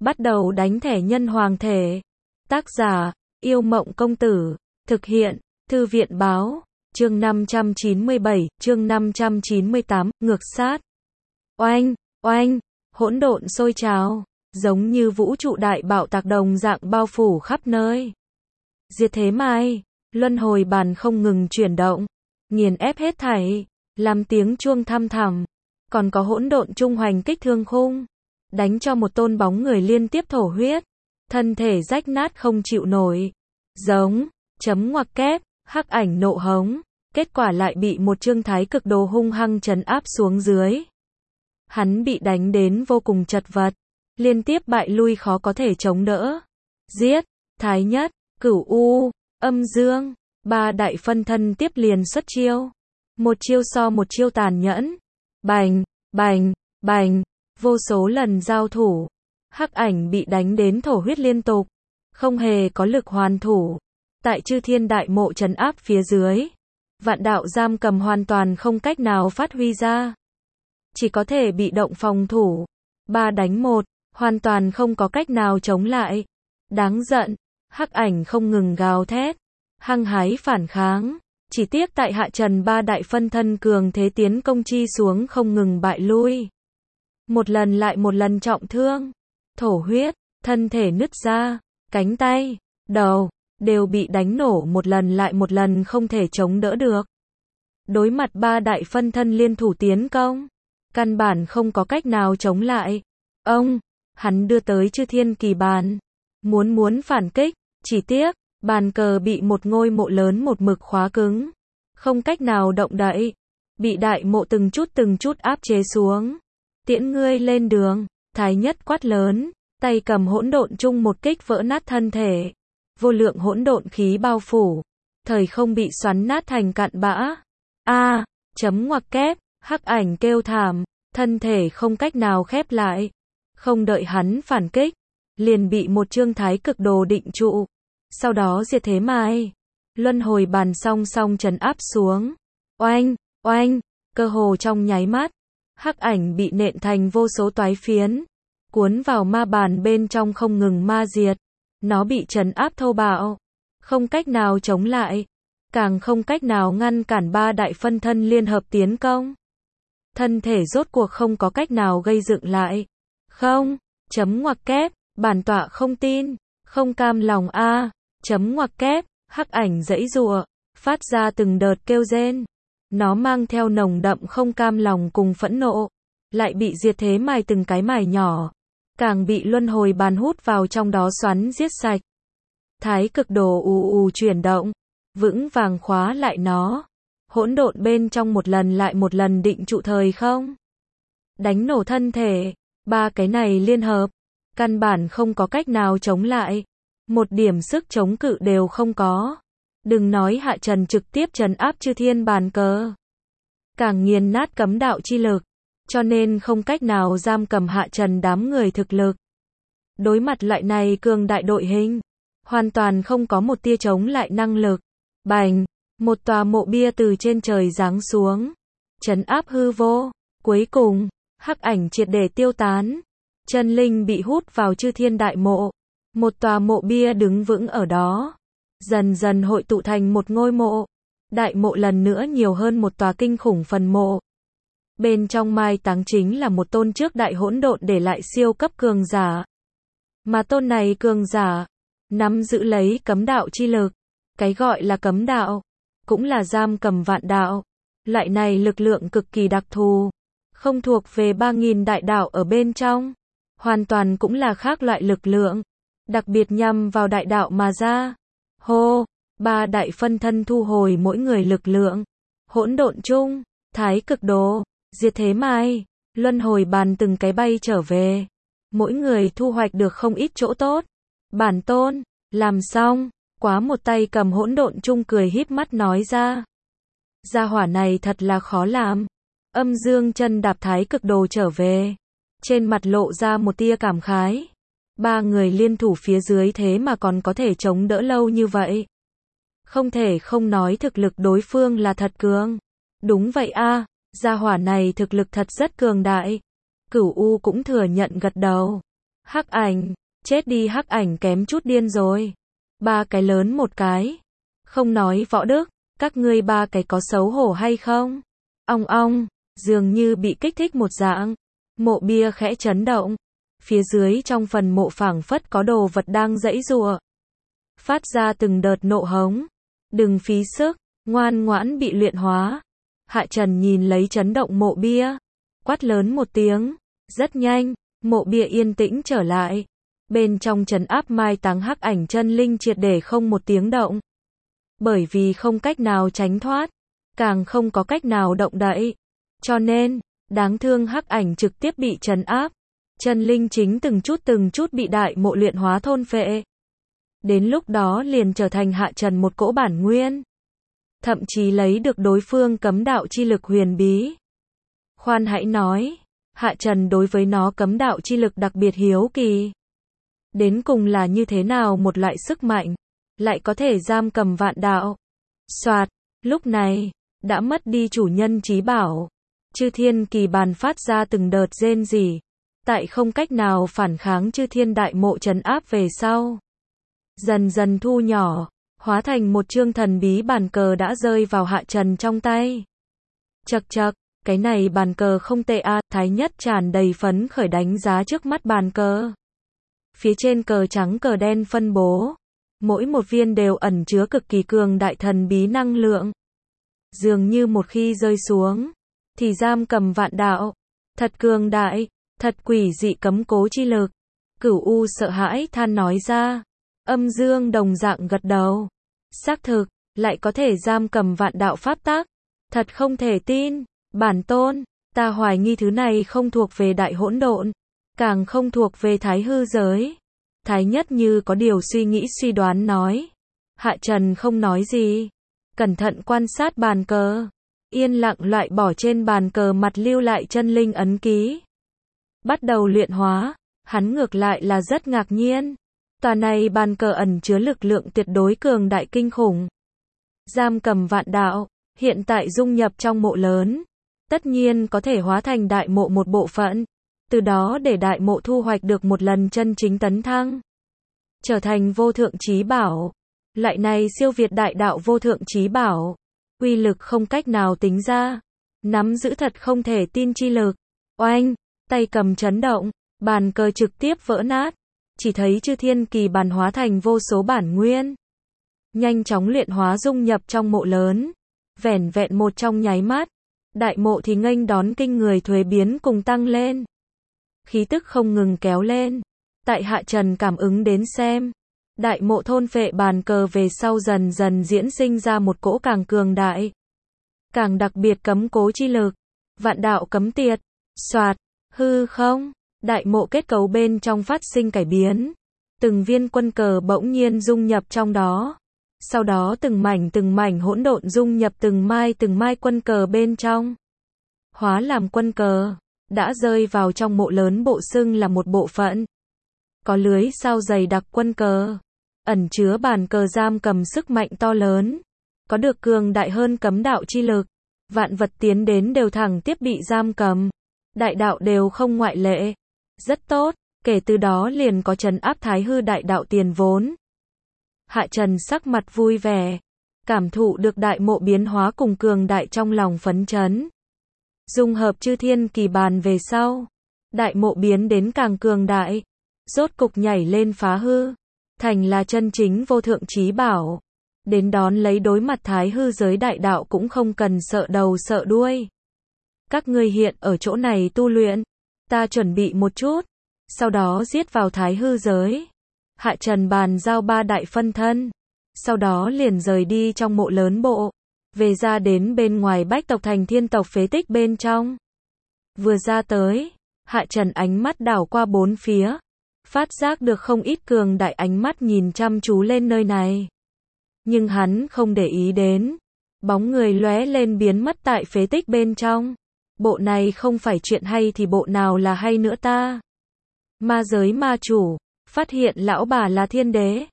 Bắt đầu đánh thẻ nhân hoàng thể. Tác giả, Yêu Mộng Công Tử. Thực hiện, Thư viện Báo. Chương 597, chương 598, ngược sát. Oanh, oanh, hỗn độn sôi trào, giống như vũ trụ đại bạo tạc đồng dạng bao phủ khắp nơi. Diệt thế mai, luân hồi bàn không ngừng chuyển động, nghiền ép hết thảy, làm tiếng chuông thăm thẳm. Còn có hỗn độn trung hoành kích thương khung, đánh cho một tôn bóng người liên tiếp thổ huyết, thân thể rách nát không chịu nổi. Giống, chấm ngoặc kép, hắc ảnh nộ hống, kết quả lại bị một trương thái cực đồ hung hăng trấn áp xuống dưới. Hắn bị đánh đến vô cùng chật vật, liên tiếp bại lui khó có thể chống đỡ. Giết, thái nhất, cửu u, âm dương, ba đại phân thân tiếp liền xuất chiêu. Một chiêu so một chiêu tàn nhẫn. Bành, bành, bành, vô số lần giao thủ. Hắc ảnh bị đánh đến thổ huyết liên tục, không hề có lực hoàn thủ. Tại chư thiên đại mộ trấn áp phía dưới, vạn đạo giam cầm hoàn toàn không cách nào phát huy ra, chỉ có thể bị động phòng thủ. 3 đánh 1, hoàn toàn không có cách nào chống lại. Đáng giận, hắc ảnh không ngừng gào thét, hăng hái phản kháng. Chỉ tiếc tại hạ trần ba đại phân thân cường thế tiến công chi xuống không ngừng bại lui. Một lần lại một lần trọng thương, thổ huyết, thân thể nứt ra, cánh tay, đầu, đều bị đánh nổ một lần lại một lần không thể chống đỡ được. Đối mặt ba đại phân thân liên thủ tiến công, căn bản không có cách nào chống lại. Hắn đưa tới chư thiên kỳ bàn, muốn phản kích, chỉ tiếc, bàn cờ bị một ngôi mộ lớn một mực khóa cứng, không cách nào động đậy, bị đại mộ từng chút áp chế xuống. Tiễn ngươi lên đường, thái nhất quát lớn, tay cầm hỗn độn chung một kích vỡ nát thân thể. Vô lượng hỗn độn khí bao phủ, thời không bị xoắn nát thành cặn bã. Chấm ngoặc kép, hắc ảnh kêu thảm, thân thể không cách nào khép lại. Không đợi hắn phản kích, liền bị một trương thái cực đồ định trụ. Sau đó diệt thế mai, luân hồi bàn song song trấn áp xuống. Oanh, oanh, cơ hồ trong nháy mắt, hắc ảnh bị nện thành vô số toái phiến, cuốn vào ma bàn bên trong không ngừng ma diệt. Nó bị trấn áp thô bạo, không cách nào chống lại, càng không cách nào ngăn cản ba đại phân thân liên hợp tiến công. Thân thể rốt cuộc không có cách nào gây dựng lại. Không, chấm ngoặc kép, bản tọa không tin, không cam lòng chấm ngoặc kép, hắc ảnh giãy giụa, phát ra từng đợt kêu rên. Nó mang theo nồng đậm không cam lòng cùng phẫn nộ, lại bị diệt thế mài từng cái mài nhỏ, càng bị luân hồi bàn hút vào trong đó xoắn giết sạch. Thái cực đồ ù chuyển động, vững vàng khóa lại nó. Hỗn độn bên trong một lần lại một lần định trụ thời không, đánh nổ thân thể. Ba cái này liên hợp, căn bản không có cách nào chống lại, một điểm sức chống cự đều không có. Đừng nói hạ trần trực tiếp trấn áp chư thiên bàn cờ, càng nghiền nát cấm đạo chi lực, cho nên không cách nào giam cầm hạ trần đám người thực lực. Đối mặt loại này cường đại đội hình, hoàn toàn không có một tia chống lại năng lực. Bành, một tòa mộ bia từ trên trời giáng xuống, trấn áp hư vô. Cuối cùng, hắc ảnh triệt để tiêu tán, chân linh bị hút vào chư thiên đại mộ. Một tòa mộ bia đứng vững ở đó, dần dần hội tụ thành một ngôi mộ. Đại mộ lần nữa nhiều hơn một tòa kinh khủng phần mộ. Bên trong mai táng chính là một tôn trước đại hỗn độn để lại siêu cấp cường giả. Mà tôn này cường giả, nắm giữ lấy cấm đạo chi lực. Cái gọi là cấm đạo, cũng là giam cầm vạn đạo. Loại này lực lượng cực kỳ đặc thù, không thuộc về 3.000 đại đạo ở bên trong. Hoàn toàn cũng là khác loại lực lượng, đặc biệt nhằm vào đại đạo mà ra. Hô, ba đại phân thân thu hồi mỗi người lực lượng. Hỗn độn chung, thái cực đồ, diệt thế mai, luân hồi bàn từng cái bay trở về. Mỗi người thu hoạch được không ít chỗ tốt. Bản tôn, làm xong, quá một tay cầm hỗn độn chung cười híp mắt nói ra. Gia hỏa này thật là khó làm. Âm dương chân đạp thái cực đồ trở về, trên mặt lộ ra một tia cảm khái. 3 người liên thủ phía dưới thế mà còn có thể chống đỡ lâu như vậy. Không thể không nói thực lực đối phương là thật cường. Đúng vậy gia hỏa này thực lực thật rất cường đại. Cửu U cũng thừa nhận gật đầu. Hắc ảnh, chết đi Hắc ảnh kém chút điên rồi. Ba cái lớn một cái. Không nói võ đức, các ngươi ba cái có xấu hổ hay không? Ong ong, dường như bị kích thích một dạng. Mộ bia khẽ chấn động. Phía dưới trong phần mộ phảng phất có đồ vật đang giãy giụa. Phát ra từng đợt nộ hống. Đừng phí sức, ngoan ngoãn bị luyện hóa. Hạ Trần nhìn lấy chấn động mộ bia. Quát lớn một tiếng. Rất nhanh, mộ bia yên tĩnh trở lại. Bên trong trấn áp mai táng Hắc ảnh chân linh triệt để không một tiếng động. Bởi vì không cách nào tránh thoát, càng không có cách nào động đậy. Cho nên, đáng thương Hắc ảnh trực tiếp bị trấn áp. Chân linh chính từng chút bị đại mộ luyện hóa thôn phệ. Đến lúc đó liền trở thành Hạ Trần một cỗ bản nguyên. Thậm chí lấy được đối phương cấm đạo chi lực huyền bí. Khoan hãy nói, Hạ Trần đối với nó cấm đạo chi lực đặc biệt hiếu kỳ. Đến cùng là như thế nào một loại sức mạnh, lại có thể giam cầm vạn đạo. Soạt, lúc này, đã mất đi chủ nhân trí bảo. Chư thiên kỳ bàn phát ra từng đợt rên rỉ. Tại không cách nào phản kháng chư thiên đại mộ trấn áp về sau. Dần dần thu nhỏ, hóa thành một chương thần bí bàn cờ đã rơi vào Hạ Trần trong tay. Chậc chậc, cái này bàn cờ không tệ a, Thái Nhất tràn đầy phấn khởi đánh giá trước mắt bàn cờ. Phía trên cờ trắng cờ đen phân bố, mỗi một viên đều ẩn chứa cực kỳ cường đại thần bí năng lượng. Dường như một khi rơi xuống, thì giam cầm vạn đạo. Thật cường đại, thật quỷ dị cấm cố chi lực. Cửu U sợ hãi than nói ra. Âm Dương đồng dạng gật đầu. Xác thực, lại có thể giam cầm vạn đạo pháp tắc. Thật không thể tin, bản tôn, ta hoài nghi thứ này không thuộc về đại hỗn độn, càng không thuộc về thái hư giới. Thái Nhất như có điều suy nghĩ suy đoán nói. Hạ Trần không nói gì, cẩn thận quan sát bàn cờ, yên lặng loại bỏ trên bàn cờ mặt lưu lại chân linh ấn ký. Bắt đầu luyện hóa, hắn ngược lại là rất ngạc nhiên. Tòa này bàn cờ ẩn chứa lực lượng tuyệt đối cường đại kinh khủng. Giam cầm vạn đạo, hiện tại dung nhập trong mộ lớn. Tất nhiên có thể hóa thành đại mộ một bộ phận. Từ đó để đại mộ thu hoạch được một lần chân chính tấn thăng. Trở thành vô thượng chí bảo. Loại này siêu việt đại đạo vô thượng chí bảo. Uy lực không cách nào tính ra. Nắm giữ thật không thể tin chi lực. Oanh, tay cầm chấn động, bàn cờ trực tiếp vỡ nát. Chỉ thấy chư thiên kỳ bàn hóa thành vô số bản nguyên. Nhanh chóng luyện hóa dung nhập trong mộ lớn. Vẻn vẹn một trong nháy mắt. Đại mộ thì nghênh đón kinh người thuế biến cùng tăng lên. Khí tức không ngừng kéo lên. Tại Hạ Trần cảm ứng đến xem. Đại mộ thôn phệ bàn cờ về sau dần dần diễn sinh ra một cỗ càng cường đại. Càng đặc biệt cấm cố chi lực. Vạn đạo cấm tiệt. Soạt, hư không. Đại mộ kết cấu bên trong phát sinh cải biến. Từng viên quân cờ bỗng nhiên dung nhập trong đó. Sau đó từng mảnh hỗn độn dung nhập từng mai quân cờ bên trong. Hóa làm quân cờ. Đã rơi vào trong mộ lớn bộ xưng là một bộ phận. Có lưới sao dày đặc quân cờ. Ẩn chứa bàn cờ giam cầm sức mạnh to lớn. Có được cường đại hơn cấm đạo chi lực. Vạn vật tiến đến đều thẳng tiếp bị giam cầm. Đại đạo đều không ngoại lệ. Rất tốt, kể từ đó liền có trấn áp thái hư đại đạo tiền vốn. Hạ Trần sắc mặt vui vẻ. Cảm thụ được đại mộ biến hóa cùng cường đại trong lòng phấn chấn. Dung hợp chư thiên kỳ bàn về sau. Đại mộ biến đến càng cường đại. Rốt cục nhảy lên phá hư. Thành là chân chính vô thượng chí bảo. Đến đón lấy đối mặt thái hư giới đại đạo cũng không cần sợ đầu sợ đuôi. Các ngươi hiện ở chỗ này tu luyện. Ta chuẩn bị một chút. Sau đó giết vào thái hư giới. Hạ Trần bàn giao 3 đại phân thân. Sau đó liền rời đi trong mộ lớn bộ. Về ra đến bên ngoài Bách tộc thành thiên tộc phế tích bên trong. Vừa ra tới, Hạ Trần ánh mắt đảo qua bốn phía. Phát giác được không ít cường đại ánh mắt nhìn chăm chú lên nơi này. Nhưng hắn không để ý đến. Bóng người lóe lên biến mất tại phế tích bên trong. Bộ này không phải chuyện hay thì bộ nào là hay nữa ta. Ma giới ma chủ, phát hiện lão bà là thiên đế.